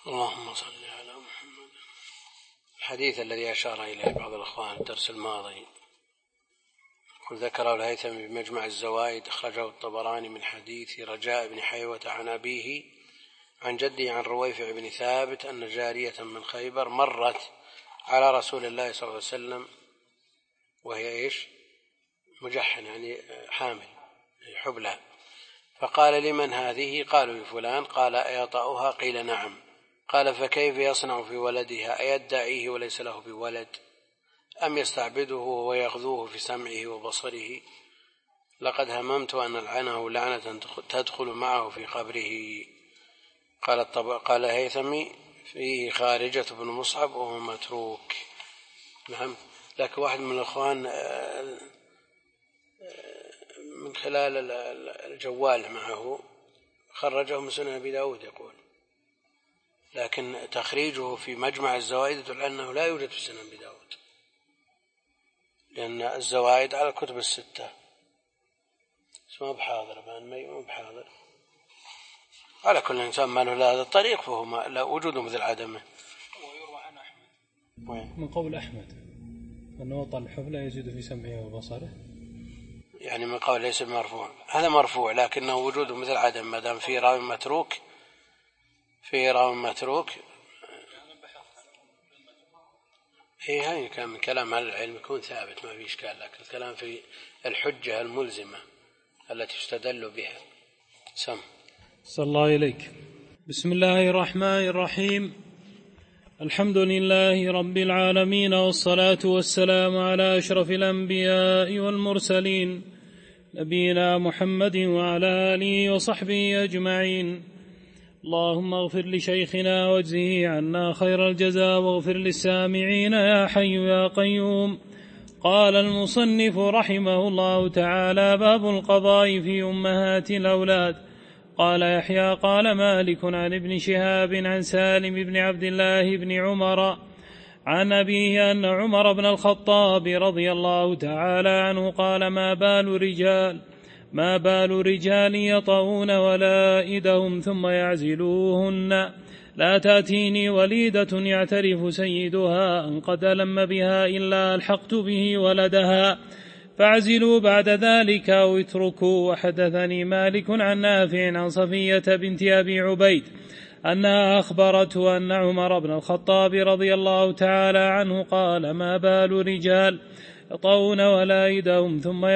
اللهم صل على محمد. الحديث الذي أشار إليه بعض الأخوان الدرس الماضي ذكره الهيثمي بمجمع الزوائد، أخرجه الطبراني من حديث رجاء بن حيوة عن أبيه عن جده عن رويفع بن ثابت أن جارية من خيبر مرت على رسول الله صلى الله عليه وسلم وهي مجحن، يعني حامل حبلى، فقال: لمن هذه؟ قالوا: لفلان. قال: أيطأها؟ قيل: نعم. قال: فكيف يصنع في ولدها؟ أيدعيه وليس له بولد أم يستعبده ويغذوه في سمعه وبصره؟ لقد هممت أن ألعنه لعنة تدخل معه في قبره. قال هيثمي: فيه خارجة بن مصعب وهو متروك. نعم، لكن واحد من الأخوان من خلال الجوال معه خرجه من سنن أبي داود يقول، لكن تخريجه في مجمع الزوائد يدل أنه لا يوجد في سنن أبي داود، لأن الزوائد على الكتب الستة. اسمه بحاضر ما بحاضر. على كل إنسان ما له هذا الطريق فهو لا وجوده مثل عدمه. ويروى عن أحمد من قول أحمد أن وطأ الحبلى يزيد في سمعه وبصره، يعني من قول ليس مرفوع، هذا مرفوع لكنه وجوده مثل عدم ما دام في راوي متروك. هاي كان من كلام أهل العلم يكون ثابت ما في إشكال، لكن الكلام في الحجة الملزمة التي يستدل بها. صلى الله إليك. بسم الله الرحمن الرحيم. الحمد لله رب العالمين، والصلاة والسلام على أشرف الأنبياء والمرسلين نبينا محمد وعلى آله وصحبه أجمعين. اللهم اغفر لشيخنا واجزه عنا خير الجزاء، واغفر للسامعين يا حي يا قيوم. قال المصنف رحمه الله تعالى: باب القضاء في أمهات الأولاد. قال يحيى: قال مالك عن ابن شهاب عن سالم بن عبد الله بن عمر عن أبيه أن عمر بن الخطاب رضي الله تعالى عنه قال: ما بال رجال يطؤون ولائدهم ثم يعزلوهن. لا تأتيني وليدة يعترف سيدها أن قد ألم بها إلا ألحقت به ولدها، فاعزلوا بعد ذلك أو اتركوا. وحدثني مالك عن نافع عن صفية بنت أبي عبيد أنها أخبرته أن عمر بن الخطاب رضي الله تعالى عنه قال: ما بال رجال يطؤون ولائدهم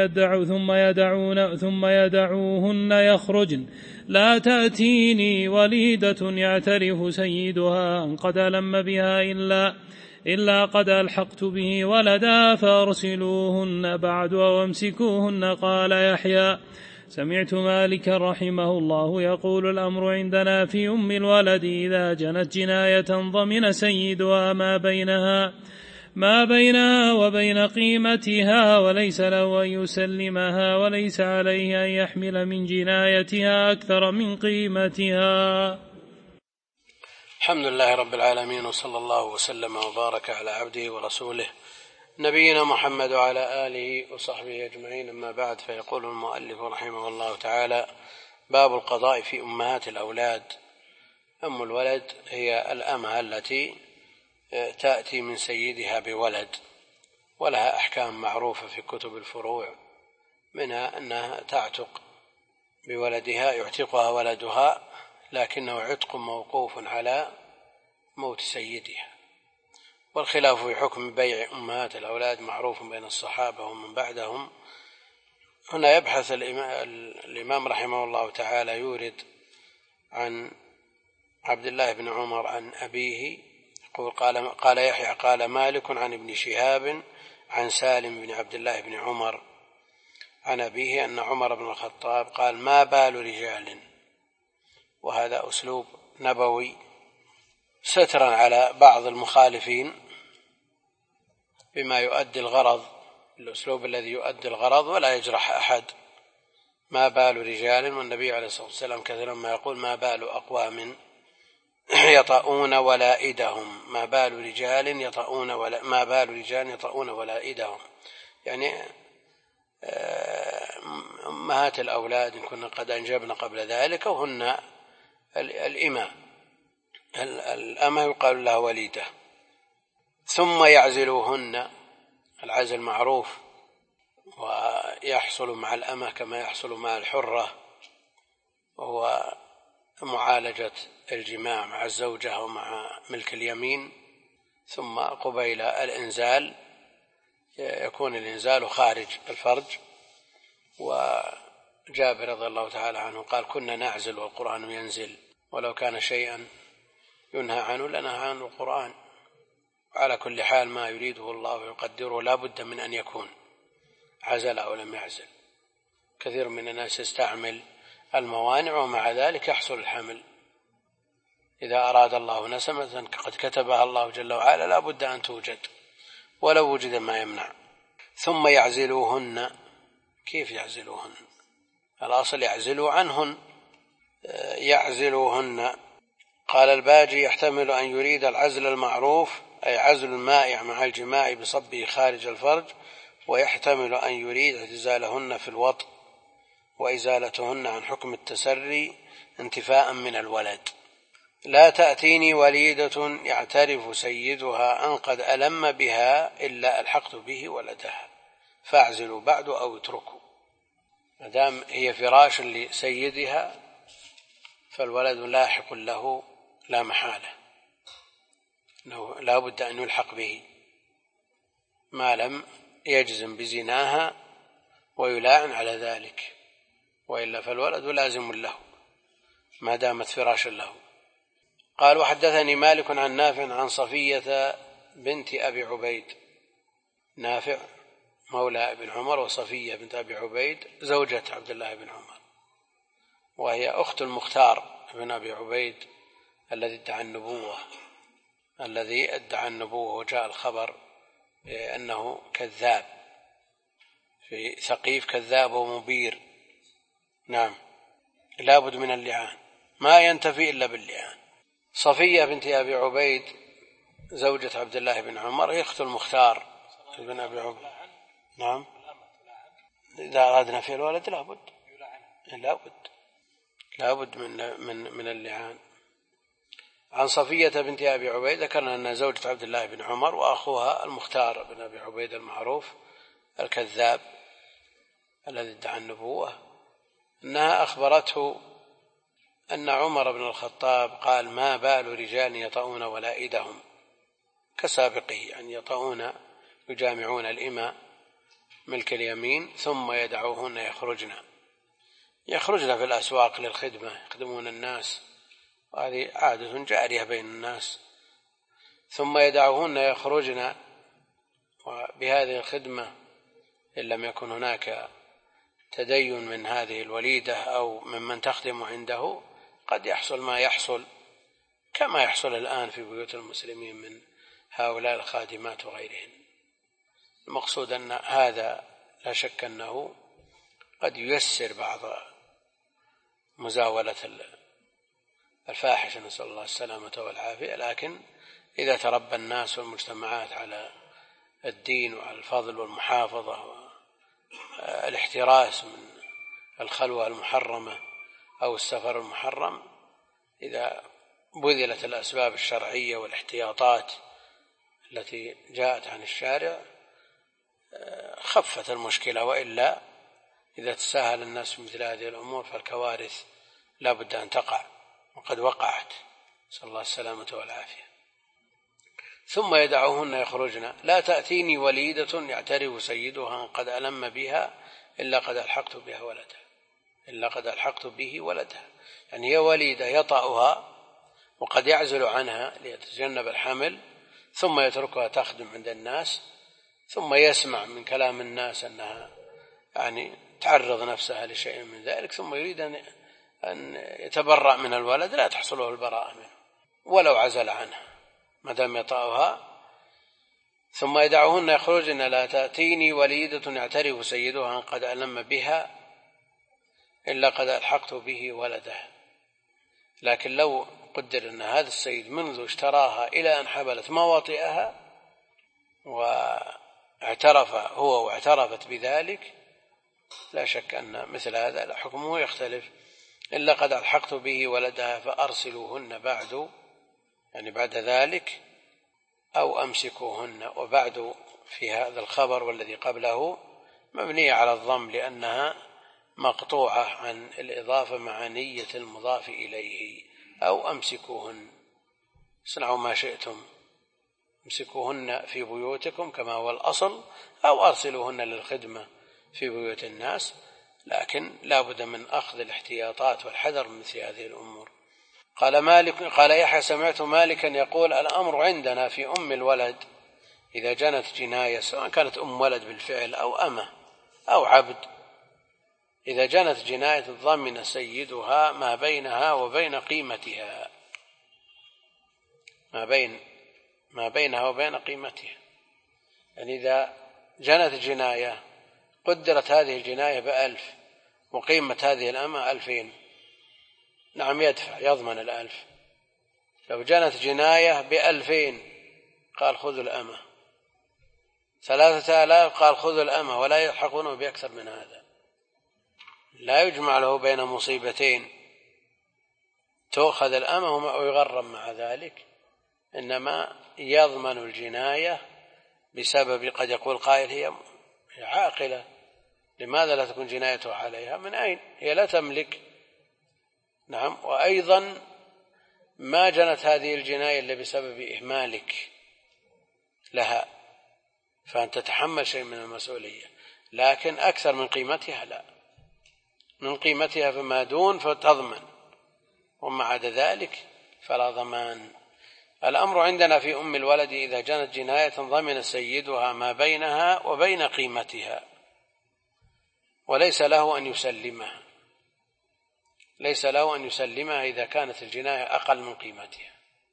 ثم يدعوهن يخرجن. لا تأتيني وليدة يعترف سيدها أن قد ألم بها إلا قد ألحقت به ولدا، فأرسلوهن بعد وامسكوهن. قال يحيى: سمعت مالك رحمه الله يقول: الأمر عندنا في أم الولد إذا جنت جناية ضمن سيدها ما بينها وبين قيمتها، وليس له أن يسلمها، وليس عليه أن يحمل من جنايتها أكثر من قيمتها. الحمد لله رب العالمين، وصلى الله وسلم وبارك على عبده ورسوله نبينا محمد وعلى آله وصحبه أجمعين. أما بعد، فيقول المؤلف رحمه الله تعالى: باب القضاء في أمهات الأولاد. أم الولد هي الأمة التي تأتي من سيدها بولد، ولها أحكام معروفة في كتب الفروع، منها أنها تعتق بولدها، يعتقها ولدها، لكنه عتق موقوف على موت سيدها. والخلاف في حكم بيع أمهات الأولاد معروف بين الصحابة ومن بعدهم. هنا يبحث الإمام رحمه الله تعالى، يورد عن عبد الله بن عمر عن أبيه يقول: قال يحيى: قال مالك عن ابن شهاب عن سالم بن عبد الله بن عمر عن أبيه أن عمر بن الخطاب قال: ما بال رجال. وهذا أسلوب نبوي سترا على بعض المخالفين بما يؤدي الغرض، الأسلوب الذي يؤدي الغرض ولا يجرح أحد. ما بال رجال، والنبي عليه الصلاة والسلام كثيرا ما يقول: ما بال أقوام يطؤون ولائدهم. ما بال رجال يطؤون ولائدهم، يعني أمهات الأولاد إن كنا قد أنجبن قبل ذلك وهن الإمام، الأمة يقال لها وليدة. ثم يعزلوهن، العزل معروف، ويحصل مع الأمة كما يحصل مع الحرة، وهو معالجة الجماع مع الزوجة ومع ملك اليمين، ثم قبيل الإنزال يكون الإنزال خارج الفرج. وجابر رضي الله تعالى عنه قال: كنا نعزل والقرآن ينزل، ولو كان شيئا ينهى عنه لنهى عنه القرآن. على كل حال ما يريده الله ويقدره لا بد من أن يكون، عزل أو لم يعزل. كثير من الناس يستعمل الموانع ومع ذلك يحصل الحمل. إذا أراد الله نسمة قد كتبها الله جل وعلا لا بد أن توجد ولو وجد ما يمنع. ثم يعزلوهن، كيف يعزلوهن؟ الأصل يعزلوا عنهن. يعزلوهن، قال الباجي: يحتمل أن يريد العزل المعروف أي عزل المائع مع الجماع بصبه خارج الفرج، ويحتمل أن يريد اعتزالهن في الوطء وإزالتهن عن حكم التسري انتفاء من الولد. لا تأتيني وليدة يعترف سيدها أن قد ألم بها إلا ألحقت به ولدها، فاعزلوا بعد أو اتركوا. مادام هي فراش لسيدها فالولد لاحق له لا محالة، لا بد أن يلحق به ما لم يجزم بزناها ويلاعن على ذلك، وإلا فالولد لازم له ما دامت فراشا له. قال: وحدثني مالك عن نافع عن صفية بنت أبي عبيد. نافع مولى ابن عمر، وصفية بنت أبي عبيد زوجة عبد الله بن عمر، وهي أخت المختار بن أبي عبيد الذي ادعى النبوة وجاء الخبر بأنه كذاب في ثقيف، كذاب ومبير. نعم، لابد من اللعان، ما ينتفي إلا باللعان. صفية بنت أبي عبيد زوجة عبد الله بن عمر هي أخت المختار بن أبي عبيد. نعم، إذا أردنا في الولد لابد من اللعان. عن صفية بنت أبي عبيد ذكرنا أنها زوجة عبد الله بن عمر، وأخوها المختار بن أبي عبيد المعروف الكذاب الذي ادعى النبوة، أنها أخبرته أن عمر بن الخطاب قال: ما بال رجال يطؤون ولائدهم كسابقه، يعني يطؤون يجامعون الإماء ملك اليمين ثم يدعوهن يخرجن في الأسواق للخدمة، يخدمون الناس، وهذه عادة جارية بين الناس، ثم يدعوهن يخرجن، وبهذه الخدمة إن لم يكن هناك تدين من هذه الوليدة أو ممن تخدم عنده قد يحصل ما يحصل كما يحصل الآن في بيوت المسلمين من هؤلاء الخادمات وغيرهن. المقصود أن هذا لا شك أنه قد ييسر بعض مزاولة الفاحشة، نسأل الله السلامة والعافية، لكن إذا تربى الناس والمجتمعات على الدين وعلى الفضل والمحافظة والاحتراس من الخلوة المحرمة أو السفر المحرم، إذا بذلت الأسباب الشرعية والاحتياطات التي جاءت عن الشارع خفت المشكلة، وإلا إذا تساهل الناس بمثل هذه الأمور فالكوارث لا بد أن تقع، وقد وقعت، نسأل الله السلامة والعافية. ثم يدعوهن يخرجن. لا تأتيني وليدة يعترف سيدها قد ألم بها إلا قد ألحقت به ولدها، يعني هي وليدة يطأها وقد يعزل عنها ليتجنب الحمل، ثم يتركها تخدم عند الناس، ثم يسمع من كلام الناس أنها يعني تعرض نفسها لشيء من ذلك، ثم يريد أن يتبرأ من الولد، لا تحصله البراءة منه ولو عزل عنها ما دام يطأها. ثم يدعوهن يخرجن. لا تأتيني وليدة يعترف سيدها قد ألم بها إلا قد ألحقت به ولدها. لكن لو قدر أن هذا السيد منذ اشتراها إلى أن حبلت ما وطئها واعترف هو واعترفت بذلك، لا شك أن مثل هذا حكمه يختلف. إلا قد ألحقت به ولدها فأرسلوهن بعد يعني بعد ذلك أو أمسكوهن. وبعد في هذا الخبر والذي قبله مبنية على الضم لأنها مقطوعة عن الإضافة مع نية المضاف إليه. أو أمسكوهن، اصنعوا ما شئتم، امسكوهن في بيوتكم كما هو الأصل، أو أرسلوهن للخدمة في بيوت الناس، لكن لا بد من أخذ الاحتياطات والحذر من مثل هذه الأمور. قال يحيى سمعت مالكا يقول الأمر عندنا في أم الولد إذا جنت جناية، سواء كانت أم ولد بالفعل أو أمة أو عبد، إذا جنت جناية ضمن سيدها ما بينها وبين قيمتها، ما بينها وبين قيمتها. يعني إذا جنت جناية قدرت هذه الجناية ب1,000 وقيمة هذه الأمة 2,000، نعم يدفع، يضمن 1,000. لو جنت جناية ب2,000 قال خذوا الأمة، 3,000 قال خذوا الأمة، ولا يلحقونه بأكثر من هذا. لا يجمع له بين مصيبتين، تؤخذ الأمة ويغرم مع ذلك، إنما يضمن الجناية بسبب، قد يقول قائل هي عاقلة، لماذا لا تكون جنايتها عليها؟ من أين؟ هي لا تملك. نعم. وأيضا ما جنت هذه الجناية إلا بسبب إهمالك لها، فأنت تتحمل شيء من المسؤولية، لكن أكثر من قيمتها لا، من قيمتها فما دون فتضمن، وما عدا ذلك فلا ضمان. الأمر عندنا في أم الولد إذا جنت جناية ضمن سيدها ما بينها وبين قيمتها، وليس له أن يسلمها، ليس له أن يسلمها إذا كانت الجناية أقل من قيمتها،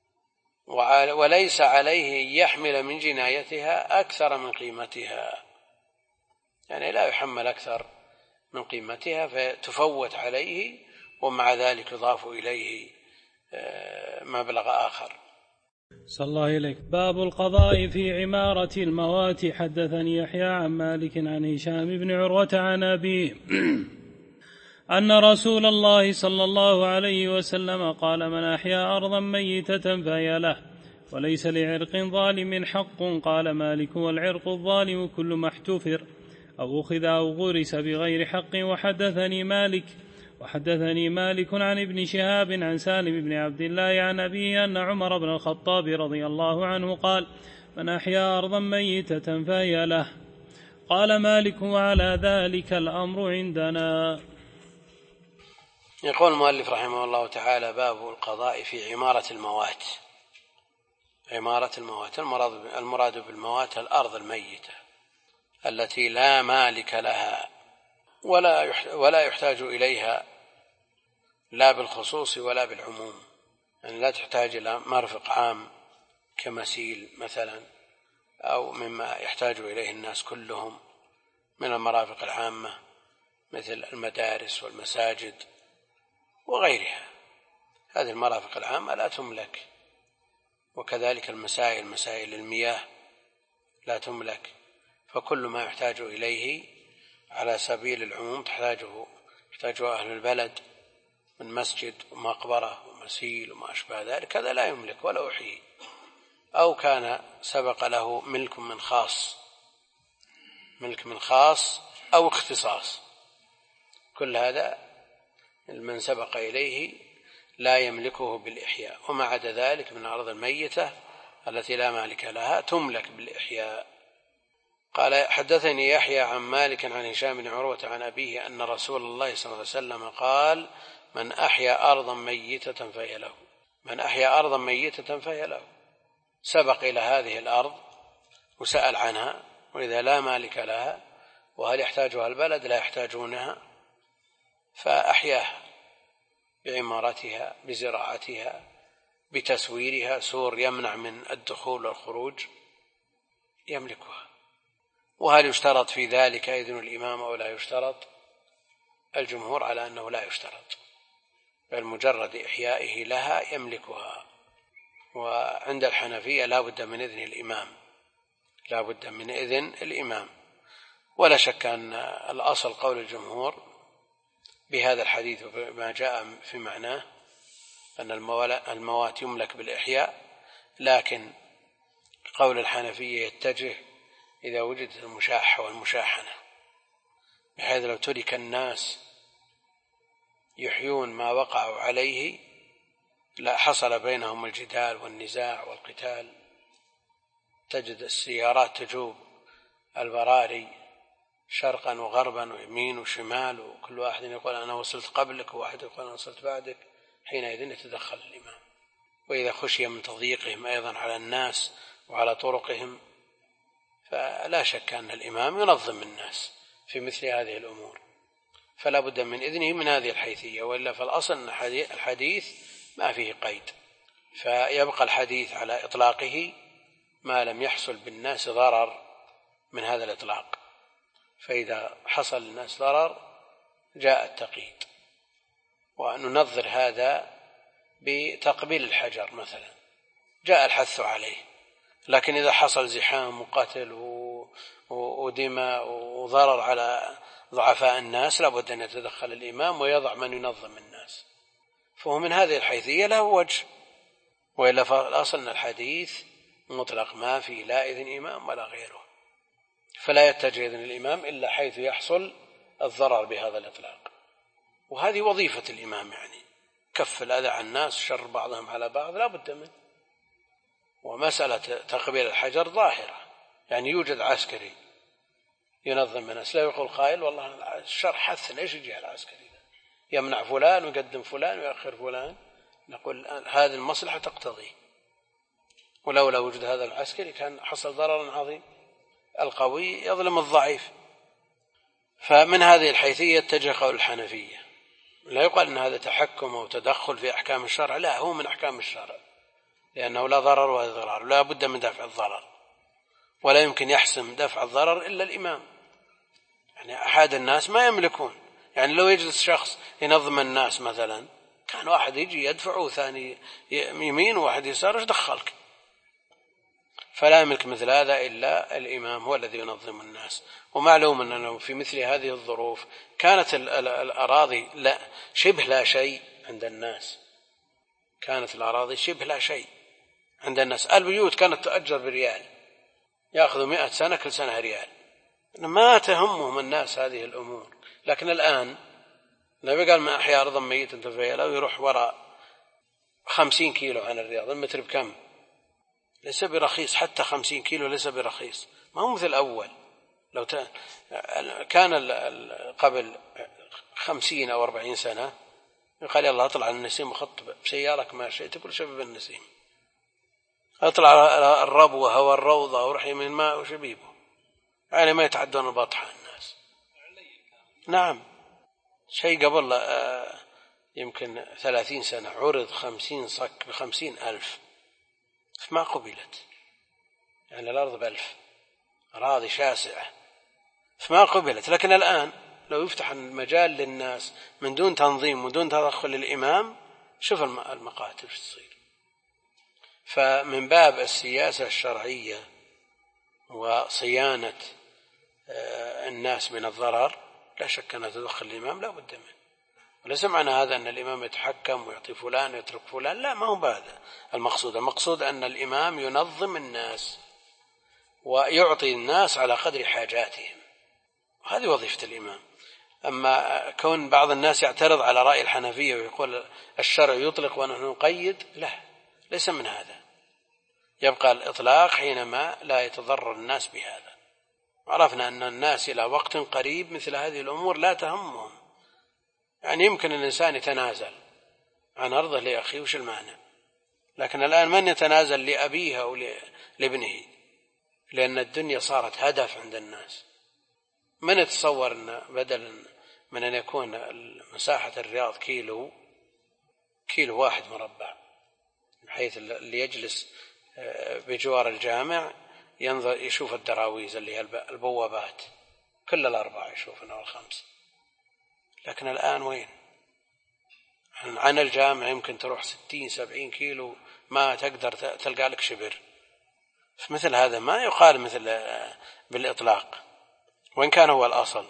وليس عليه أن يحمل من جنايتها أكثر من قيمتها، يعني لا يحمل أكثر من قيمتها فتفوت عليه، ومع ذلك يضاف إليه مبلغ آخر. صلى الله إليك. باب القضاء في عمارة الموات. حدثني يحيى عن مالك عن هشام بن عروة عن أبيه أن رسول الله صلى الله عليه وسلم قال من أحيا أرضا ميتة فهي له، وليس لعرق ظالم حق. قال مالك والعرق الظالم كل ما احتفر أو أخذ أو غرس بغير حق. وحدثني مالك عن ابن شهاب عن سالم بن عبد الله عن أبيه أن عمر بن الخطاب رضي الله عنه قال من أحيا أرضا ميتة فهي له. قال مالك وعلى ذلك الأمر عندنا. يقول المؤلف رحمه الله تعالى باب القضاء في عمارة الموات. عمارة الموات المراد بالموات الأرض الميتة التي لا مالك لها ولا يحتاج إليها لا بالخصوص ولا بالعموم، يعني لا تحتاج إلى مرفق عام كمسيل مثلا، أو مما يحتاج إليه الناس كلهم من المرافق العامة مثل المدارس والمساجد وغيرها. هذه المرافق العامة لا تملك، وكذلك مسائل المياه لا تملك، فكل ما يحتاج إليه على سبيل العموم يحتاجه أهل البلد من مسجد ومقبرة ومسيل وما أشبه ذلك، هذا لا يملك ولا أحيي، أو كان سبق له ملك من خاص أو اختصاص، كل هذا من سبق إليه لا يملكه بالإحياء. وما عدا ذلك من الأرض الميتة التي لا مالك لها تملك بالإحياء. قال حدثني يحيى عن مالك عن هشام بن عروة عن أبيه أن رسول الله صلى الله عليه وسلم قال من أحيا أرضا ميتة فهي له. من أحيا أرضا ميتة فهي له، سبق إلى هذه الأرض وسأل عنها، وإذا لا مالك لها وهل يحتاجها البلد لا يحتاجونها، فأحياها بعمارتها بزراعتها بتسويرها، سور يمنع من الدخول والخروج يملكها. وهل يشترط في ذلك إذن الإمام أو لا يشترط؟ الجمهور على أنه لا يشترط، بل مجرد إحيائه لها يملكها. وعند الحنفية لا بد من إذن الإمام، ولا شك أن الأصل قول الجمهور بهذا الحديث وما جاء في معناه أن الموات يملك بالإحياء، لكن قول الحنفية يتجه إذا وجدت المشاحة والمشاحنة، بحيث لو ترك الناس يحيون ما وقعوا عليه لا حصل بينهم الجدال والنزاع والقتال. تجد السيارات تجوب البراري شرقا وغربا ويمين وشمال، وكل واحد يقول أنا وصلت قبلك وواحد يقول أنا وصلت بعدك، حينئذ يتدخل الإمام. وإذا خشي من تضييقهم أيضا على الناس وعلى طرقهم فلا شك أن الإمام ينظم الناس في مثل هذه الأمور، فلا بد من إذنه من هذه الحيثية، وإلا فالأصل أن الحديث ما فيه قيد، فيبقى الحديث على إطلاقه ما لم يحصل بالناس ضرر من هذا الإطلاق. فإذا حصل للناس ضرر جاء التقييد. وننظر هذا بتقبيل الحجر مثلا، جاء الحث عليه، لكن إذا حصل زحام وقتل ودماء وضرر على ضعفاء الناس لابد أن يتدخل الإمام ويضع من ينظم الناس، فهو من هذه الحيثية له وجه، وإلا فالأصل أن الحديث مطلق ما فيه لا إذن إمام ولا غيره، فلا يتجه إذن الإمام إلا حيث يحصل الضرر بهذا الإطلاق. وهذه وظيفة الإمام، يعني كف الأذى عن الناس، شر بعضهم على بعض لا بد منه. ومسألة تقبيل الحجر ظاهرة، يعني يوجد عسكري ينظم الناس، لا يقول قائل والله الشر حث ليش يجي العسكري يمنع فلان ويقدم فلان ويأخر فلان، نقول هذه المصلحة تقتضي، ولولا وجود هذا العسكري كان حصل ضرر عظيم، القوي يظلم الضعيف. فمن هذه الحيثية يتجه قول الحنفية، لا يقال أن هذا تحكم أو تدخل في أحكام الشرع، لا، هو من أحكام الشرع، لأنه لا ضرر ولا ضرار، لا بد من دفع الضرر، ولا يمكن يحسم دفع الضرر إلا الإمام. يعني أحد الناس ما يملكون، يعني لو يجلس شخص ينظم الناس مثلا، كان واحد يجي يدفع وثاني يمين وواحد يسار، ايش دخلك؟ فلا يملك مثل هذا إلا الإمام، هو الذي ينظم الناس. ومعلوم أنه في مثل هذه الظروف كانت الأراضي شبه لا شيء عند الناس، كانت الأراضي شبه لا شيء عند الناس، البيوت كانت تؤجر بريال، يأخذوا 100 سنة كل سنة ريال، ما تهمهم الناس هذه الأمور. لكن الآن النبي قال ما أحيا أرضا ميتا فهي ويروح وراء 50 كيلو عن الرياض، المتر بكم؟ ليس برخيص، حتى 50 كيلو ليس برخيص، ما هو مثل الأول. لو كان قبل 50 أو 40 سنة قال يلا اطلع على النسيم وخط بسيارك ما شئت كل شباب النسيم، اطلع على الربوة والروضة ورح يمين الماء وشبيبه، يعني ما يتعدون البطحة الناس. نعم، شيء قبل يمكن 30 سنة عرض 50 صك ب50,000، ما قبلت، يعني الأرض ب1000، أراضي شاسعة فما قبلت. لكن الآن لو يفتح المجال للناس من دون تنظيم ودون تدخل الإمام، شوف المقاتل ايش تصير. فمن باب السياسة الشرعية وصيانة الناس من الضرر لا شك أن تدخل الإمام لا بد منه، وليس معنى هذا أن الإمام يتحكم ويعطي فلان ويترك فلان، لا، ما هو بهذا المقصود. المقصود أن الإمام ينظم الناس ويعطي الناس على قدر حاجاتهم، هذه وظيفة الإمام. أما كون بعض الناس يعترض على رأي الحنفية ويقول الشرع يطلق ونحن نقيد، لا، ليس من هذا، يبقى الإطلاق حينما لا يتضرر الناس بهذا. عرفنا أن الناس إلى وقت قريب مثل هذه الأمور لا تهمهم، يعني يمكن الإنسان يتنازل عن أرضه لأخيه، وش المانع؟ لكن الآن من يتنازل لأبيه أو لابنه؟ لأن الدنيا صارت هدف عند الناس. من يتصور أن بدل من أن يكون مساحة الرياض كيلو 1 مربع، بحيث اللي يجلس بجوار الجامع ينظر يشوف الدراويز اللي هي البوابات كل 4 يشوفنا وال5. لكن الآن وين؟ عن الجامع يمكن تروح 60-70 كيلو ما تقدر تلقى لك شبر. فمثل هذا ما يقال مثل بالإطلاق، وإن كان هو الأصل.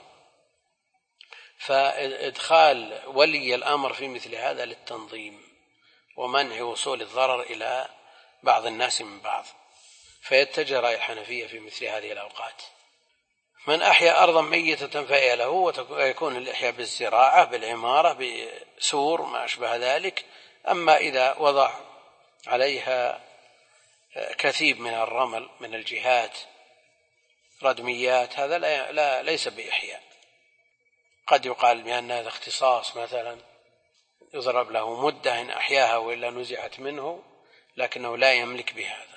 فإدخال ولي الأمر في مثل هذا للتنظيم ومنع وصول الضرر إلى بعض الناس من بعض، فيتجه رأي الحنفية في مثل هذه الأوقات. من أحيا أرضا ميتة فهي له، ويكون الإحياء بالزراعة بالعمارة بسور ما أشبه ذلك. أما إذا وضع عليها كثيب من الرمل من الجهات ردميات، هذا ليس بإحياء. قد يقال بأن هذا اختصاص مثلا يضرب له مدة إن أحياها وإلا نزعت منه، لكنه لا يملك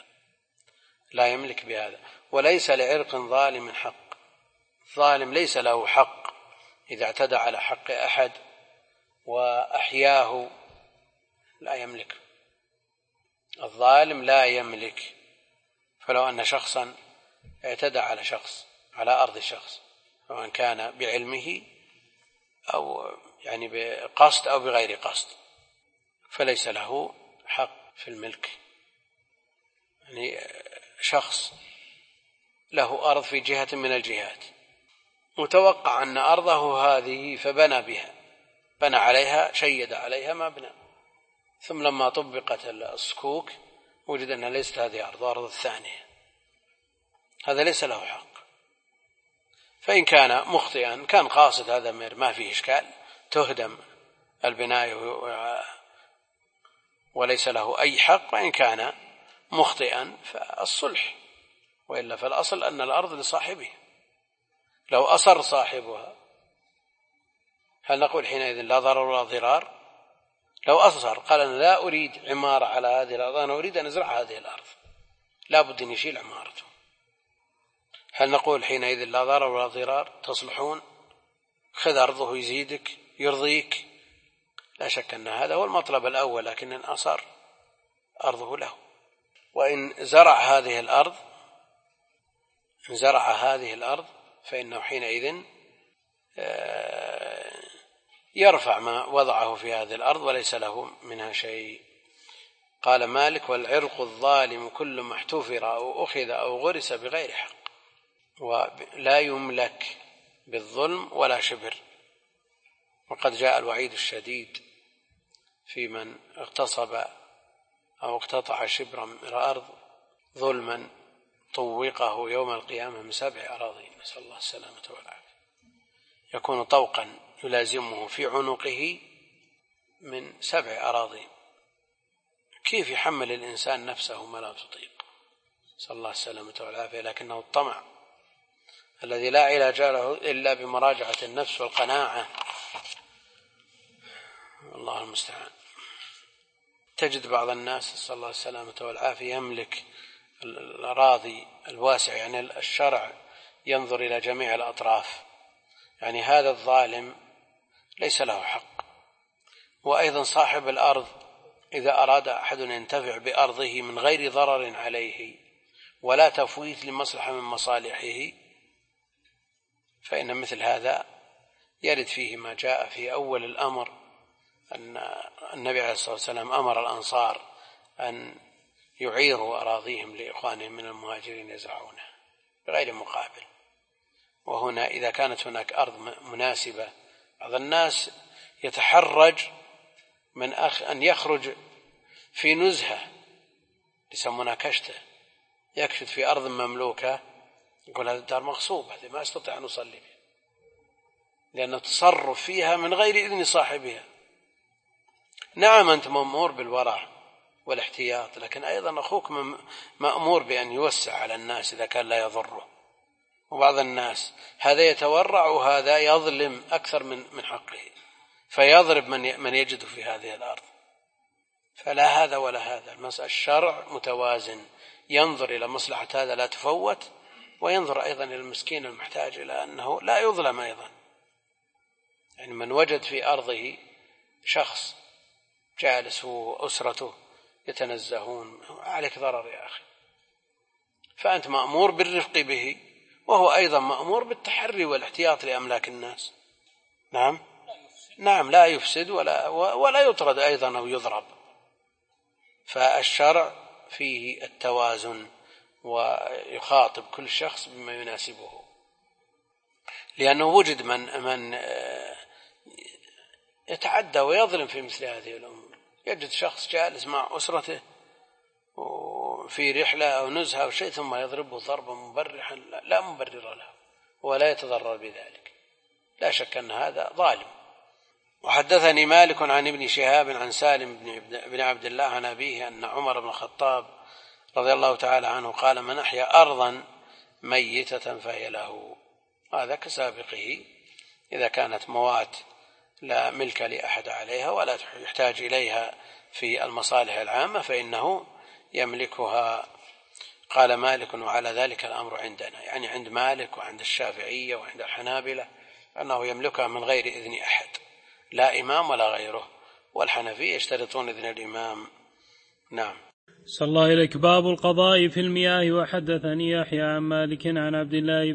بهذا. وليس لعرق ظالم حق، الظالم ليس له حق إذا اعتدى على حق أحد وأحياه، لا يملك. الظالم لا يملك. فلو أن شخصا اعتدى على شخص على أرض شخص، سواء كان بعلمه أو يعني بقصد أو بغير قصد، فليس له حق في الملك. يعني شخص له أرض في جهة من الجهات، متوقع أن أرضه هذه فبنى بها، بنى عليها، شيد عليها مبنى، ثم لما طبقت الصكوك وجد أنها ليست هذه أرض الثانية، هذا ليس له حق. فإن كان مخطئا كان قاصد هذا ما فيه إشكال، تهدم البناء وليس له أي حق. وإن كان مخطئا فالصلح، وإلا فالأصل أن الأرض لصاحبه. لو أصر صاحبها هل نقول حينئذ لا ضرر ولا ضرار؟ لو أصر قال أنا لا أريد عمارة على هذه الأرض، أنا أريد أن أزرع هذه الأرض، لا بد أن يشيل عمارته، هل نقول حينئذ لا ضرر ولا ضرار؟ تصلحون، خذ أرضه يزيدك يرضيك. لا شك أن هذا هو المطلب الأول، لكن إن أصر أرضه له. وإن زرع هذه الأرض فإنه حينئذ يرفع ما وضعه في هذه الأرض وليس له منها شيء. قال مالك: والعرق الظالم كل ما احتفر أو أخذ أو غرس بغير حق، ولا يملك بالظلم ولا شبر. وقد جاء الوعيد الشديد في من اغتصب أو اقتطع شبرا من الأرض ظلما طوقه يوم القيامة من 7 أراضين، نسأل الله السلامة والعافية، يكون طوقا يلازمه في عنقه من 7 أراضين. كيف يحمل الإنسان نفسه ما لا تطيق؟ نسأل الله السلامة والعافية. لكنه الطمع الذي لا علاج له إلا بمراجعة النفس والقناعة، الله المستعان. تجد بعض الناس نسأل الله السلامة والعافية يملك الأراضي الواسعة، يعني الشرع ينظر إلى جميع الأطراف، يعني هذا الظالم ليس له حق. وأيضا صاحب الأرض إذا أراد أحد أن ينتفع بأرضه من غير ضرر عليه ولا تفويت لمصلحة من مصالحه، فإن مثل هذا يرد فيه ما جاء في أول الأمر، أن النبي عليه الصلاة والسلام أمر الأنصار أن يعيروا أراضيهم لإخوانهم من المهاجرين يزرعونها بغير مقابل. وهنا إذا كانت هناك أرض مناسبة، بعض الناس يتحرج من أن يخرج في نزهة يسمونها كشته، يكشت في أرض مملوكة، يقول هذا الدار مغصوب، هذه ما أستطيع أن أصلي بها، لأنه تصرف فيها من غير إذن صاحبها. نعم أنت مأمور بالورع والاحتياط، لكن أيضا أخوك مأمور بأن يوسع على الناس إذا كان لا يضره. وبعض الناس هذا يتورع وهذا يظلم أكثر من حقه، فيضرب من يجد في هذه الأرض. فلا هذا ولا هذا، الشرع متوازن، ينظر إلى مصلحة هذا لا تفوت، وينظر أيضا إلى المسكين المحتاج إلى أنه لا يظلم أيضا. يعني من وجد في أرضه شخص جالس وأسرته يتنزهون، عليك ضرر يا أخي، فأنت مأمور بالرفق به، وهو أيضا مأمور بالتحري والاحتياط لأملاك الناس. نعم لا يفسد ولا يطرد أيضا أو يضرب. فالشرع فيه التوازن، ويخاطب كل شخص بما يناسبه، لأنه وجد من يتعدى ويظلم في مثل هذه الأمور. يجد شخص جالس مع أسرته أو في رحلة أو نزهة أو شيء ثم يضربه ضربا مبرحا لا مبرر له ولا يتضرر بذلك، لا شك أن هذا ظالم. وحدثني مالك عن ابن شهاب عن سالم بن عبد الله عن أبيه أن عمر بن الخطاب رضي الله تعالى عنه قال: من أحيا أرضا ميتة فهي له. هذا كسابقه إذا كانت موات لا ملك لأحد عليها ولا يحتاج إليها في المصالح العامة فإنه يملكها. قال مالك: وعلى ذلك الأمر عندنا، يعني عند مالك وعند الشافعية وعند الحنابلة، أنه يملكها من غير إذن أحد، لا إمام ولا غيره، والحنفية يشترطون إذن الإمام. نعم. صلى الله إليك. باب القضاء في المياه. وحدثني يحيى عن مالك عن عبد الله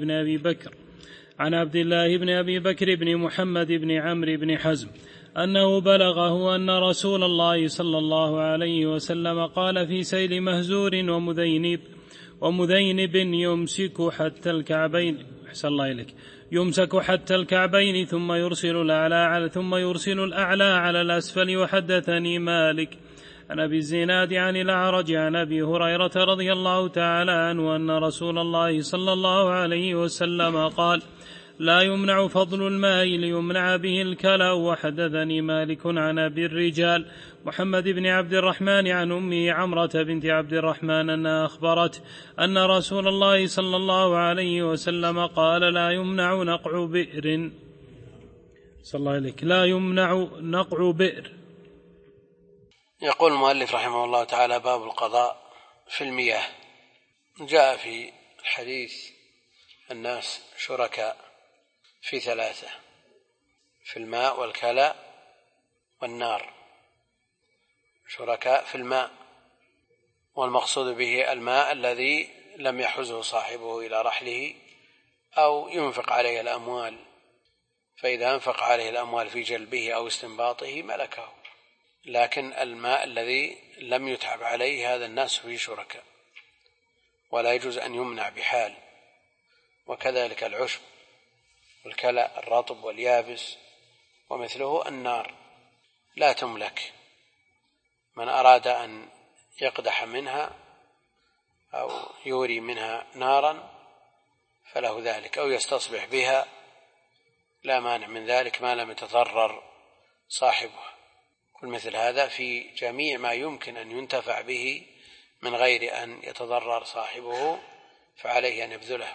بن أبي بكر بن محمد بن عمرو بن حزم أنه بلغه أن رسول الله صلى الله عليه وسلم قال في سيل مهزور ومذينب يمسك حتى الكعبين، أحسن الله إليك، يمسك حتى الكعبين ثم يرسل الأعلى على الأسفل. وحدثني مالك عن أبي الزناد عن الأعرج عن أبي هريرة رضي الله تعالى عنه أن رسول الله صلى الله عليه وسلم قال: لا يمنع فضل الماء ليمنع به الكلى. وحدثني مالك عن أبي الرجال محمد بن عبد الرحمن عن أمه عمرة بنت عبد الرحمن أنها أخبرت أن رسول الله صلى الله عليه وسلم قال: لا يمنع نقع بئر. صلى الله عليك. لا يمنع نقع بئر. يقول المؤلف رحمه الله تعالى: باب القضاء في المياه. جاء في الحديث الناس شركاء في ثلاثة: في الماء والكلى والنار. شركاء في الماء، والمقصود به الماء الذي لم يحزه صاحبه إلى رحله أو ينفق عليه الأموال، فإذا أنفق عليه الأموال في جلبه أو استنباطه ملكه. لكن الماء الذي لم يتعب عليه هذا الناس فيه شركاء ولا يجوز أن يمنع بحال. وكذلك العشب والكلى الرطب واليابس، ومثله النار لا تملك. من أراد أن يقدح منها أو يوري منها نارا فله ذلك، أو يستصبح بها، لا مانع من ذلك ما لم يتضرر صاحبها. كل مثل هذا في جميع ما يمكن أن ينتفع به من غير أن يتضرر صاحبه فعليه أن يبذله.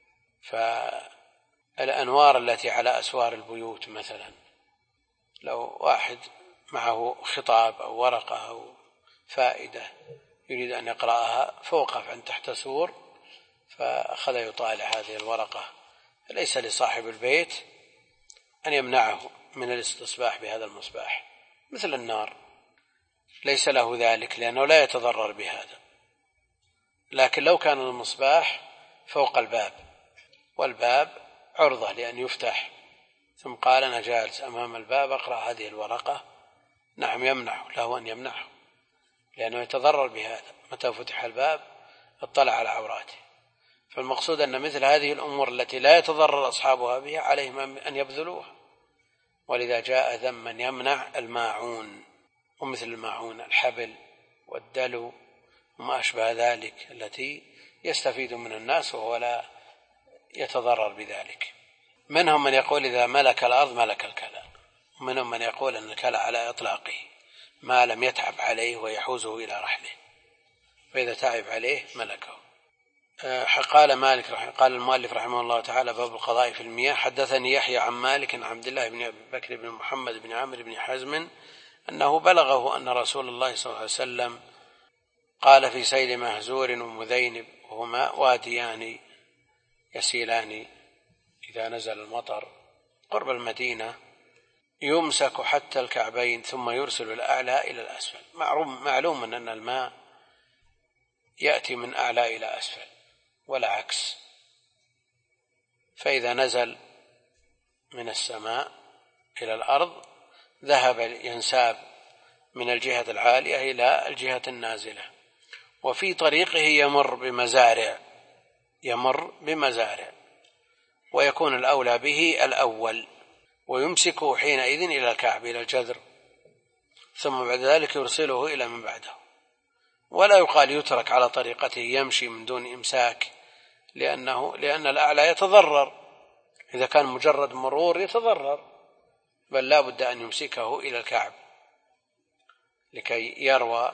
فالأنوار التي على أسوار البيوت مثلا، لو واحد معه خطاب أو ورقة أو فائدة يريد أن يقرأها فوقف عند تحت سور فأخذ يطالع هذه الورقة، فليس لصاحب البيت أن يمنعه من الاستصباح بهذا المصباح. مثل النار ليس له ذلك لأنه لا يتضرر بهذا. لكن لو كان المصباح فوق الباب والباب عرضة لأن يفتح، ثم قال: أنا جالس أمام الباب أقرأ هذه الورقة، نعم يمنعه، له أن يمنعه لأنه يتضرر بهذا. متى فتح الباب اطلع على عوراته. فالمقصود أن مثل هذه الأمور التي لا يتضرر أصحابها بها عليهم أن يبذلوها. ولذا جاء ذما يمنع الماعون، ومثل الماعون الحبل والدلو وما أشبه ذلك التي يستفيد من الناس وهو لا يتضرر بذلك. منهم من يقول إذا ملك الأرض ملك الكلى، ومنهم من يقول أن الكلى على إطلاقه ما لم يتعب عليه ويحوزه إلى رحله، فإذا تعب عليه ملكه. قال مالك قال المؤلف رحمه الله تعالى: باب القضاء في المياه. حدثني يحيى عن مالك عن عبد الله بن أبي بكر بن محمد بن عمرو بن حزم أنه بلغه أن رسول الله صلى الله عليه وسلم قال في سيل مهزور ومذينب، وهما واديان يسيلان إذا نزل المطر قرب المدينة، يمسك حتى الكعبين ثم يرسل الأعلى إلى الأسفل. معلوم أن الماء يأتي من أعلى إلى أسفل ولا عكس، فإذا نزل من السماء إلى الأرض ذهب ينساب من الجهة العالية إلى الجهة النازلة، وفي طريقه يمر بمزارع ويكون الأولى به الأول، ويمسكه حينئذ إلى الكعب إلى الجذر، ثم بعد ذلك يرسله إلى من بعده. ولا يقال يترك على طريقته يمشي من دون إمساك، لأن الأعلى يتضرر، إذا كان مجرد مرور يتضرر، بل لا بد أن يمسكه إلى الكعب لكي يروى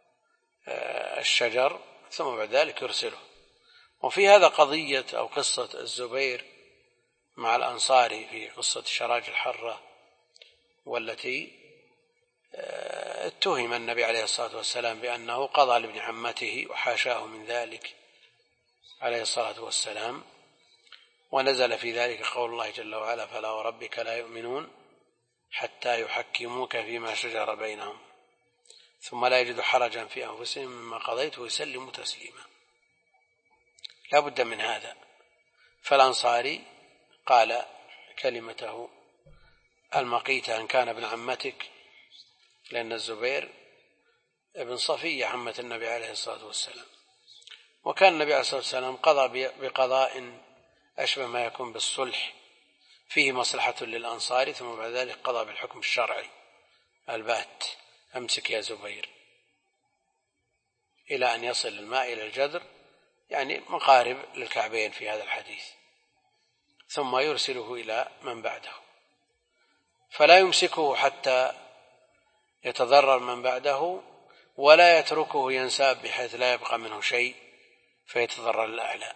الشجر، ثم بعد ذلك يرسله. وفي هذا قضية أو قصة الزبير مع الأنصاري في قصة شراج الحرة، والتي اتهم النبي عليه الصلاة والسلام بأنه قضى لابن عمته وحاشاه من ذلك عليه الصلاة والسلام، ونزل في ذلك قول الله جل وعلا: فلا وربك لا يؤمنون حتى يحكموك فيما شجر بينهم ثم لا يجد حرجا في أنفسهم مما قضيت ويسلموا تسليما. لا بد من هذا. فالأنصاري قال كلمته المقيتة: أن كان ابن عمتك، لأن الزبير ابن صفية عمة النبي عليه الصلاة والسلام، وكان النبي عليه الصلاة والسلام قضى بقضاء أشبه ما يكون بالصلح فيه مصلحة للأنصار، ثم بعد ذلك قضى بالحكم الشرعي البات: أمسك يا زبير، إلى أن يصل الماء إلى الجدر، يعني مقارب للكعبين في هذا الحديث، ثم يرسله إلى من بعده، فلا يمسكه حتى يتضرر من بعده، ولا يتركه ينساب بحيث لا يبقى منه شيء فيتضرر الأعلى.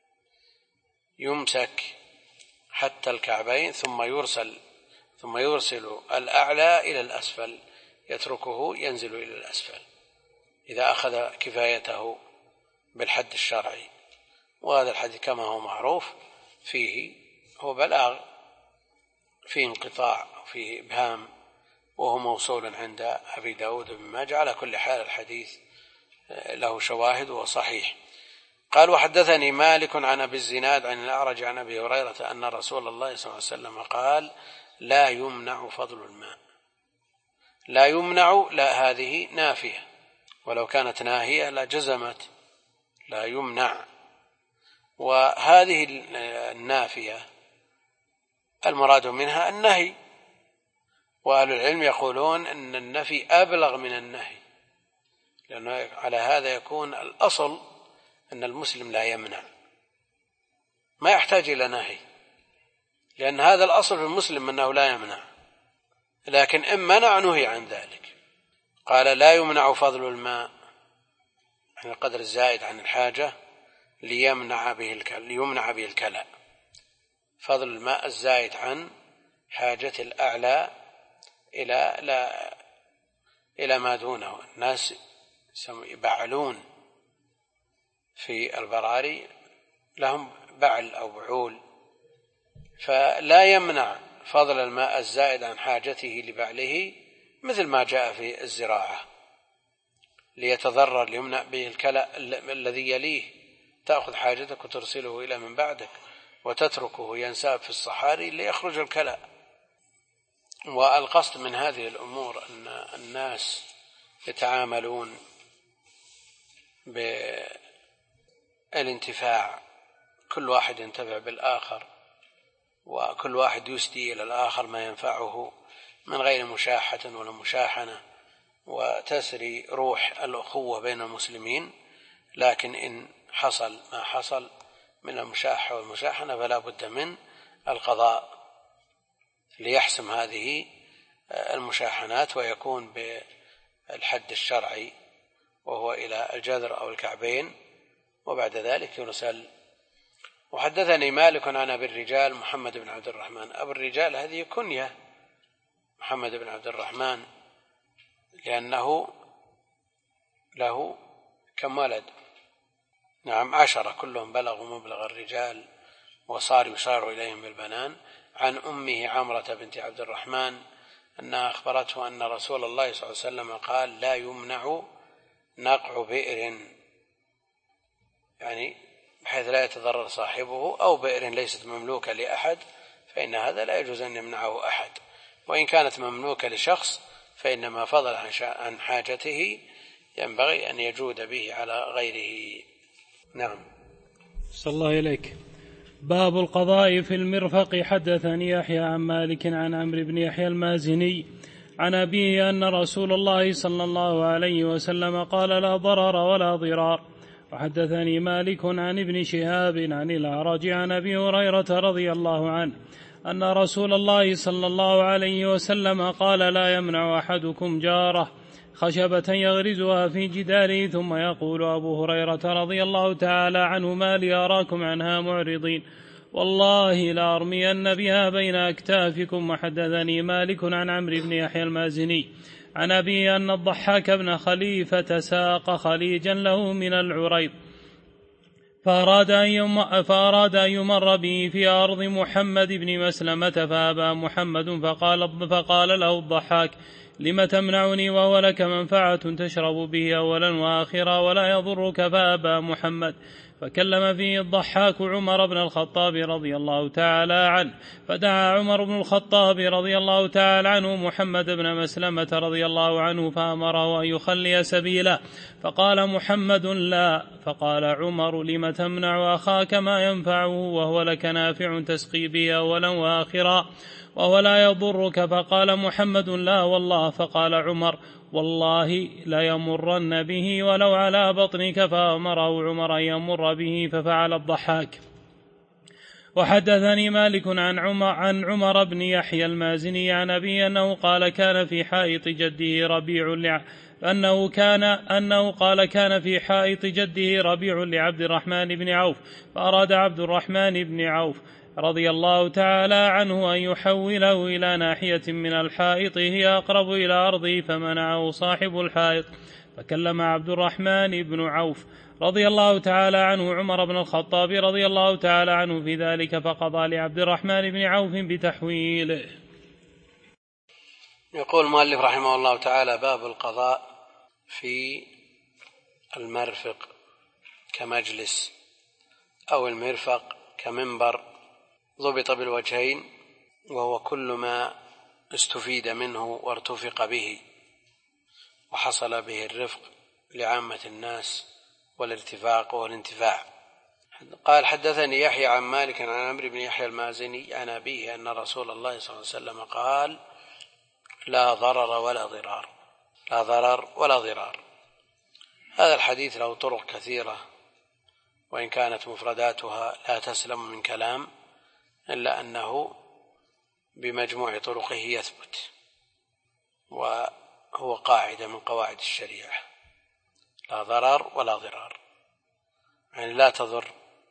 يمسك حتى الكعبين ثم يرسل الأعلى إلى الأسفل، يتركه ينزل إلى الأسفل إذا أخذ كفايته بالحد الشرعي. وهذا الحديث كما هو معروف فيه هو بلاغ، فيه انقطاع، فيه إبهام، وهو موصول عند أبي داود بن ماجه. على كل حال الحديث له شواهد وصحيح. قال: وحدثني مالك عن أبي الزناد عن الأعرج عن أبي هريرة أن رسول الله صلى الله عليه وسلم قال: لا يمنع فضل الماء. لا يمنع، لا هذه نافية، ولو كانت ناهية لجزمت لا يمنع. وهذه النافية المراد منها النهي، وأهل العلم يقولون أن النفي أبلغ من النهي، لأنه على هذا يكون الأصل أن المسلم لا يمنع، ما يحتاج إلى نهي، لأن هذا الأصل في المسلم أنه لا يمنع، لكن إن منع نهي عن ذلك. قال: لا يمنع فضل الماء، عن القدر الزائد عن الحاجة، ليمنع به الكلى. فضل الماء الزائد عن حاجة الأعلى إلى ما دونه. الناس يبعلون في البراري، لهم بعل أو بعول، فلا يمنع فضل الماء الزائد عن حاجته لبعله، مثل ما جاء في الزراعة، ليتضرر، ليمنع به الكلى الذي يليه، تأخذ حاجتك وترسله إلى من بعدك وتتركه ينساب في الصحاري ليخرج الكلى. والقصد من هذه الأمور أن الناس يتعاملون بالانتفاع، كل واحد ينتفع بالآخر، وكل واحد يسدي إلى الآخر ما ينفعه من غير مشاحة ولا مشاحنة، وتسري روح الأخوة بين المسلمين. لكن إن حصل ما حصل من المشاحة والمشاحنة فلا بد من القضاء ليحسم هذه المشاحنات، ويكون بالحد الشرعي وهو إلى الجذر أو الكعبين، وبعد ذلك يرسل. وحدثني مالك عن أبي الرجال محمد بن عبد الرحمن. أبو الرجال هذه كنية محمد بن عبد الرحمن، لأنه له كم ولد؟ نعم 10، كلهم بلغوا مبلغ الرجال وصار يشار إليهم بالبنان. عن أمه عمرة بنت عبد الرحمن أنها أخبرته أن رسول الله صلى الله عليه وسلم قال: لا يمنع نقع بئر، يعني بحيث لا يتضرر صاحبه، أو بئر ليست مملوكة لأحد، فإن هذا لا يجوز أن يمنعه أحد. وإن كانت مملوكة لشخص فإن ما فضل عن حاجته ينبغي أن يجود به على غيره. نعم. صلى الله إليك. باب القضاء في المرفق. حدثني يحيى عن مالك عن عمرو بن يحيى المازني عن أبيه أن رسول الله صلى الله عليه وسلم قال لا ضرر ولا ضرار. وحدثني مالك عن ابن شهاب عن الأعرج عن أبي هريرة رضي الله عنه أن رسول الله صلى الله عليه وسلم قال لا يمنع أحدكم جاره خشبة يغرزها في جداره ثم يقول أبو هريرة رضي الله تعالى عنه ما لي أراكم عنها معرضين والله لأرمين بها بين أكتافكم. وحدثني مالك عن عمرو بن يحيى المازني عن أبي أن الضحاك بن خليفة ساق خليجا له من العريض فأراد أن يمر به في أرض محمد بن مسلمة فأبى محمد فقال له الضحاك لم تمنعني وهو لك منفعة تشرب به أولا وآخرا ولا يضرك؟ فأبى محمد. فكلم فيه الضحاك عمر بن الخطاب رضي الله تعالى عنه فدعا عمر بن الخطاب رضي الله تعالى عنه محمد بن مسلمة رضي الله عنه فأمره أن يخلي سبيله فقال محمد لا. فقال عمر لم تمنع أخاك ما ينفعه وهو لك نافع تسقي به أولا وآخرا وهو لا يضرك؟ فقال محمد لا والله. فقال عمر والله ليمرن به ولو على بطنك. فأمره عمر أن يمر به ففعل الضحاك. وحدثني مالك عن عمر بن يحيى المازني عن أبي أنه قال كان في حائط جده ربيع لعبد الرحمن بن عوف فأراد عبد الرحمن بن عوف رضي الله تعالى عنه أن يحوله إلى ناحية من الحائط هي أقرب إلى أرضه فمنعه صاحب الحائط. فكلم عبد الرحمن بن عوف رضي الله تعالى عنه عمر بن الخطاب رضي الله تعالى عنه في ذلك فقضى لعبد الرحمن بن عوف بتحويله. يقول المؤلف رحمه الله تعالى باب القضاء في المرفق كمجلس أو المرفق كمنبر ضبط بالوجهين وهو كل ما استفيد منه وارتفق به وحصل به الرفق لعامة الناس والارتفاق والانتفاع. قال حدثني يحيى عن مالك عن عمرو بن يحيى المازني عن أبيه أن رسول الله صلى الله عليه وسلم قال لا ضرر ولا ضرار. لا ضرر ولا ضرار. هذا الحديث له طرق كثيرة وإن كانت مفرداتها لا تسلم من كلام إلا أنه بمجموع طرقه يثبت وهو قاعدة من قواعد الشريعة. لا ضرر ولا ضرار يعني لا تضر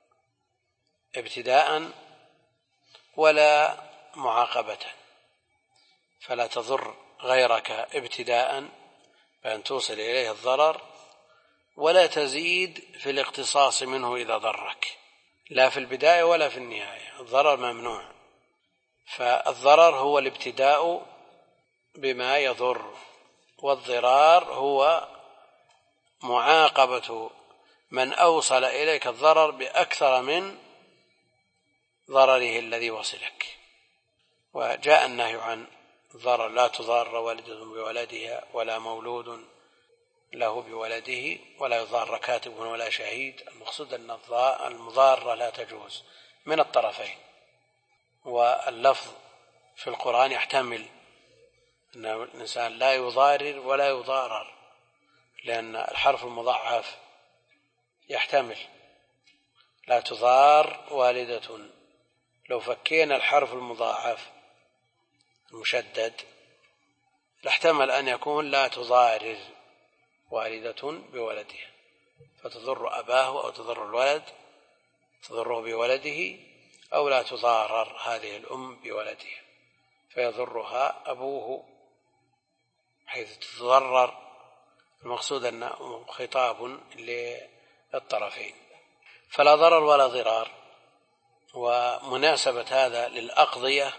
ابتداء ولا معاقبة، فلا تضر غيرك ابتداء بأن توصل إليه الضرر ولا تزيد في الاقتصاص منه إذا ضرك لا في البداية ولا في النهاية. الضرر ممنوع. فالضرر هو الابتداء بما يضر والضرار هو معاقبة من أوصل إليك الضرر بأكثر من ضرره الذي وصلك. وجاء النهي عن الضرر لا تضار والدة بولدها ولا مولود له بولده ولا يضار كاتب ولا شهيد. المقصود أن المضارة لا تجوز من الطرفين. واللفظ في القرآن يحتمل أن الإنسان لا يضارر ولا يضارر لأن الحرف المضاعف يحتمل لا تضار والدة. لو فكينا الحرف المضاعف المشدد لاحتمل أن يكون لا تضارر والدة بولدها فتضر أباه أو تضر الولد تضره بولده أو لا تضارر هذه الأم بولدها فيضرها أبوه حيث تتضرر. المقصود أنه خطاب للطرفين. فلا ضرر ولا ضرار. ومناسبة هذا للأقضية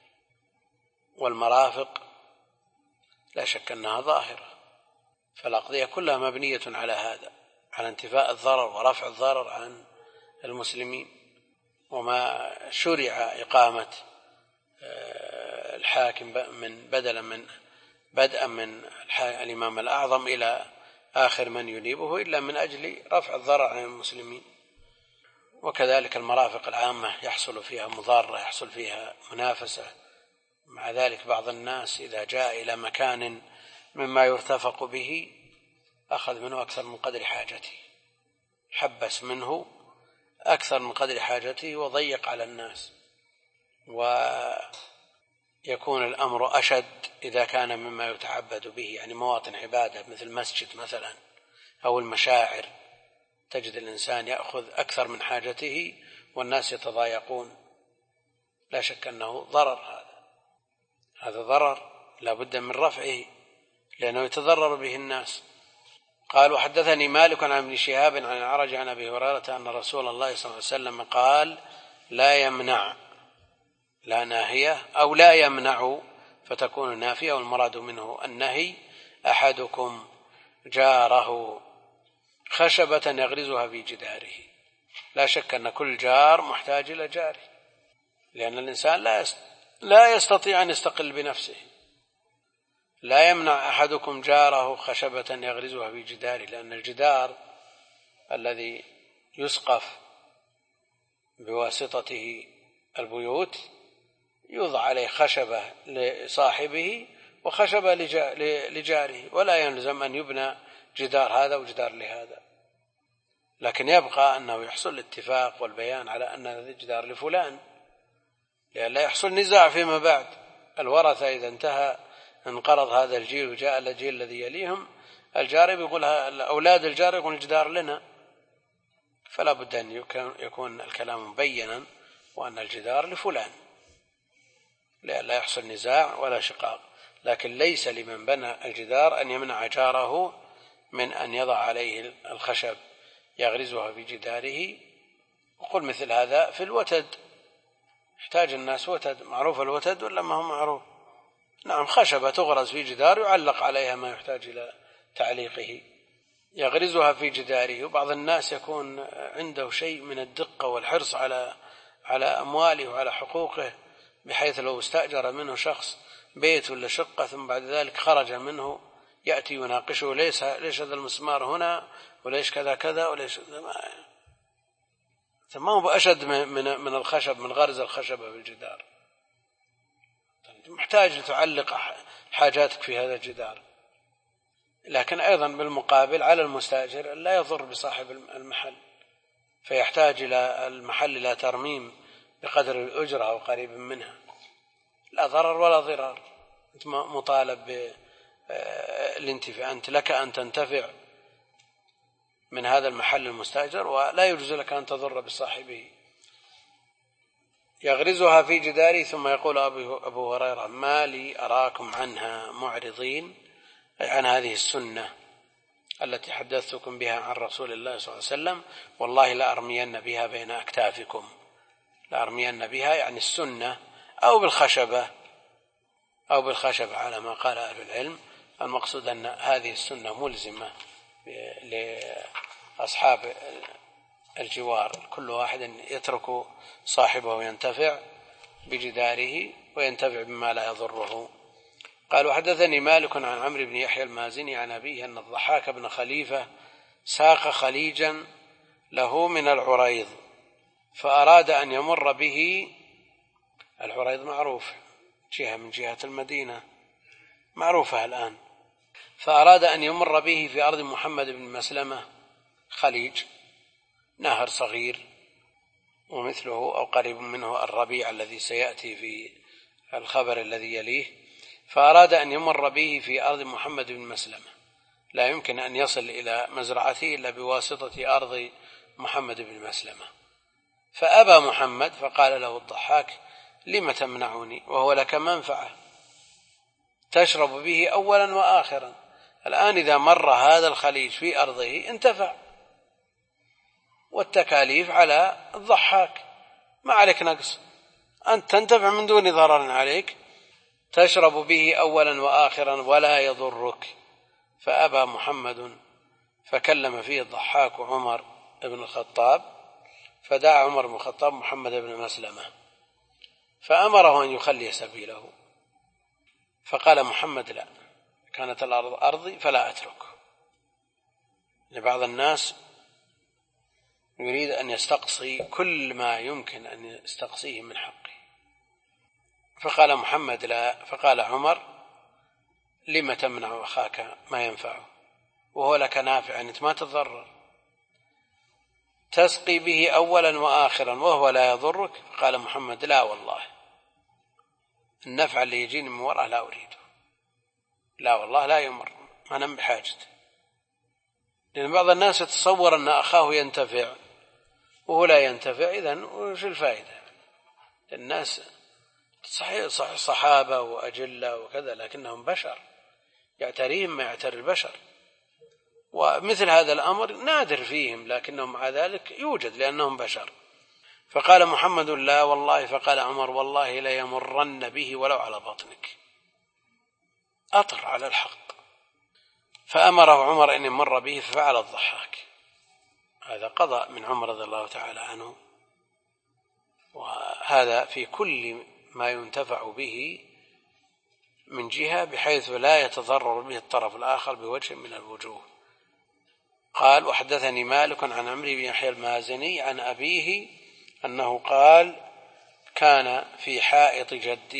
والمرافق لا شك أنها ظاهرة. فالأقضية كلها مبنية على هذا، على انتفاء الضرر ورفع الضرر عن المسلمين. وما شرع إقامة الحاكم بدءا من الإمام الأعظم إلى آخر من ينيبه إلا من أجل رفع الضرر عن المسلمين. وكذلك المرافق العامة يحصل فيها مضارة، يحصل فيها منافسة مع ذلك بعض الناس إذا جاء إلى مكان مما يرتفق به أخذ منه أكثر من قدر حاجته، حبس منه أكثر من قدر حاجته وضيق على الناس. ويكون الأمر أشد إذا كان مما يتعبد به، يعني مواطن عبادة مثل المسجد مثلا أو المشاعر، تجد الإنسان يأخذ أكثر من حاجته والناس يتضايقون. لا شك أنه ضرر، هذا ضرر لا بد من رفعه لأنه يتضرر به الناس. قال وحدثني مالك عن ابن شهاب عن الأعرج عن أبي هريرة أن رسول الله صلى الله عليه وسلم قال لا يمنع، لا ناهية أو لا يمنع فتكون نافية، والمراد منه النهي أحدكم جاره خشبة يغرزها في جداره. لا شك أن كل جار محتاج إلى جاره، لأن الإنسان لا يستطيع أن يستقل بنفسه. لا يمنع أحدكم جاره خشبة يغرزها في جداره، لأن الجدار الذي يسقف بواسطته البيوت يوضع عليه خشبة لصاحبه وخشبة لجاره، ولا يلزم أن يبنى جدار هذا وجدار لهذا، لكن يبقى أنه يحصل الاتفاق والبيان على أن هذا الجدار لفلان، لأن لا يحصل نزاع فيما بعد. الورثة إذا انقرض هذا الجيل وجاء الجيل الذي يليهم، الجار يقول أولاد الجار يقول الجدار لنا، فلا بد أن يكون الكلام مبينا وأن الجدار لفلان لأن لا يحصل نزاع ولا شقاق. لكن ليس لمن بنى الجدار أن يمنع جاره من أن يضع عليه الخشب يغرزها في جداره. وقل مثل هذا في الوتد، يحتاج الناس وتد، معروف الوتد ولا ما هو معروف؟ نعم، خشبة تغرز في جدار يعلق عليها ما يحتاج إلى تعليقه، يغرزها في جداره. وبعض الناس يكون عنده شيء من الدقة والحرص على أمواله وعلى حقوقه، بحيث لو استأجر منه شخص بيت ولا شقة ثم بعد ذلك خرج منه يأتي يناقشه، ليش هذا المسمار هنا وليش كذا كذا وليش ما هو أشد من الخشب، من غرز الخشبة في الجدار. محتاج تعلق حاجاتك في هذا الجدار. لكن أيضا بالمقابل على المستأجر لا يضر بصاحب المحل، فيحتاج إلى المحل إلى ترميم بقدر الأجرة أو قريب منها، لا ضرر ولا ضرار. أنت مطالب بالانتفاع، أنت لك أن تنتفع من هذا المحل المستأجر، ولا يجوز لك أن تضر بصاحبه. يغرزها في جداري. ثم يقول أبو هريرة ما لي أراكم عنها معرضين، أي عن هذه السنة التي حدثتكم بها عن رسول الله صلى الله عليه وسلم، والله لأرمين بها بين أكتافكم. لأرمين بها يعني السنة أو بالخشبة على ما قال أهل العلم. المقصود أن هذه السنة ملزمة لأصحاب الجوار، كل واحد يترك صاحبه وينتفع بجداره وينتفع بما لا يضره. قال وحدثني مالك عن عمرو بن يحيى المازني عن أبيه أن الضحاك بن خليفة ساق خليجا له من العريض، فأراد أن يمر به. العريض معروف، جهة من جهة المدينة معروفة الآن. فأراد أن يمر به في أرض محمد بن مسلمة خليج، نهر صغير، ومثله أو قريب منه الربيع الذي سيأتي في الخبر الذي يليه. فأراد أن يمر به في أرض محمد بن مسلمة، لا يمكن أن يصل إلى مزرعته إلا بواسطة أرض محمد بن مسلمة. فأبى محمد، فقال له الضحاك لم تمنعني وهو لك منفعة تشرب به أولا وآخرا، الآن إذا مر هذا الخليج في أرضه انتفع، والتكاليف على الضحاك، ما عليك نقص، أنت تنتفع من دون ضرر عليك، تشرب به أولا وآخرا ولا يضرك. فأبى محمد، فكلم فيه الضحاك عمر بن الخطاب، فدعا عمر بن الخطاب محمد بن مسلمة فأمره أن يخلي سبيله. فقال محمد لا، كانت الأرض أرضي فلا أترك. لبعض الناس يريد أن يستقصي كل ما يمكن أن يستقصيه من حقه، فقال محمد لا. فقال عمر لم تمنع أخاك ما ينفعه وهو لك نافع، أنت ما تتضرر، تسقي به أولا وآخرا وهو لا يضرك. قال محمد لا والله، النفع اللي يجيني من وراء لا أريده، لا والله لا يمر، ما أنا بحاجته. لأن بعض الناس يتصور أن أخاه ينتفع وهو لا ينتفع، إذن وش الفائدة؟ الناس صحيح صحابة وأجلة وكذا، لكنهم بشر يعتريهم ما يعتري البشر، ومثل هذا الأمر نادر فيهم، لكنهم مع ذلك يوجد لأنهم بشر. فقال محمد لا والله. فقال عمر والله ليمرن به ولو على بطنك، أطر على الحق. فأمره عمر أن يمر به ففعل الضحاك. هذا قضاء من عمر رضي الله تعالى عنه، وهذا في كل ما ينتفع به من جهة بحيث لا يتضرر به الطرف الآخر بوجه من الوجوه. قال وحدثني مالك عن عمرو بن يحيى المازني عن أبيه أنه قال كان في حائط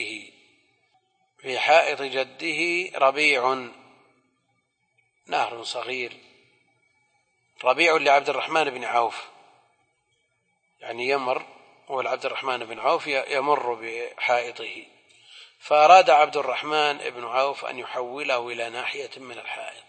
جده ربيع، نهر صغير، ربيع لعبد الرحمن بن عوف، يعني يمر، والعبد الرحمن بن عوف يمر بحائطه، فأراد عبد الرحمن بن عوف أن يحوله إلى ناحية من الحائط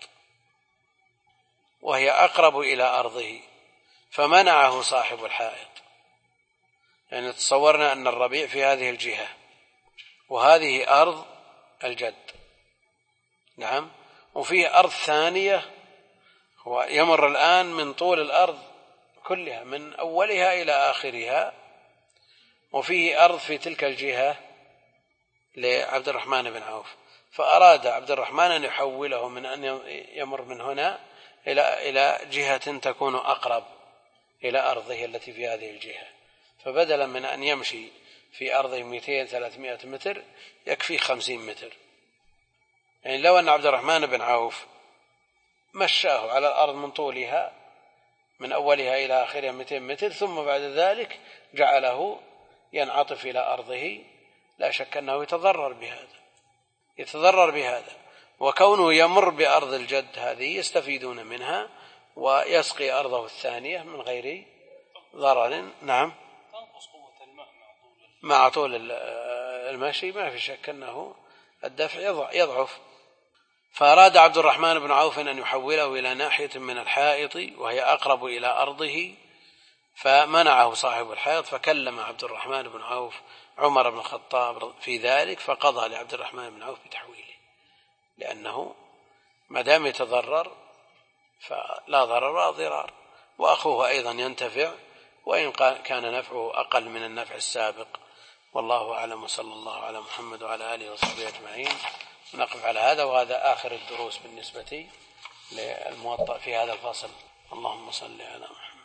وهي أقرب إلى أرضه، فمنعه صاحب الحائط. يعني تصورنا أن الربيع في هذه الجهة وهذه أرض الجد، نعم، وفيه أرض ثانية، هو يمر الآن من طول الأرض كلها من أولها إلى آخرها، وفيه أرض في تلك الجهة لعبد الرحمن بن عوف، فأراد عبد الرحمن أن يحوله من أن يمر من هنا إلى جهة تكون أقرب إلى أرضه التي في هذه الجهة، فبدلا من أن يمشي في أرضه 200-300 متر يكفي 50 متر. يعني لو أن عبد الرحمن بن عوف مشاه على الأرض من طولها من أولها إلى آخرها 200 متر، ثم بعد ذلك جعله ينعطف إلى أرضه، لا شك أنه يتضرر بهذا، وكونه يمر بأرض الجد هذه يستفيدون منها ويسقي أرضه الثانية من غير ضرر. نعم، تنقص قوة الماء مع طول المشي، ما في شك أنه الدفع يضعف. فأراد عبد الرحمن بن عوف أن يحوله إلى ناحية من الحائط وهي أقرب إلى أرضه، فمنعه صاحب الحائط، فكلم عبد الرحمن بن عوف عمر بن الخطاب في ذلك، فقضى لعبد الرحمن بن عوف بتحويله، لأنه ما دام يتضرر فلا ضرر ولا ضرار، وأخوه أيضا ينتفع وإن كان نفعه أقل من النفع السابق. والله أعلم، وصلى الله على محمد وعلى آله وصحبه أجمعين. نقف على هذا، وهذا آخر الدروس بالنسبة للموطأ في هذا الفصل. اللهم صل على محمد.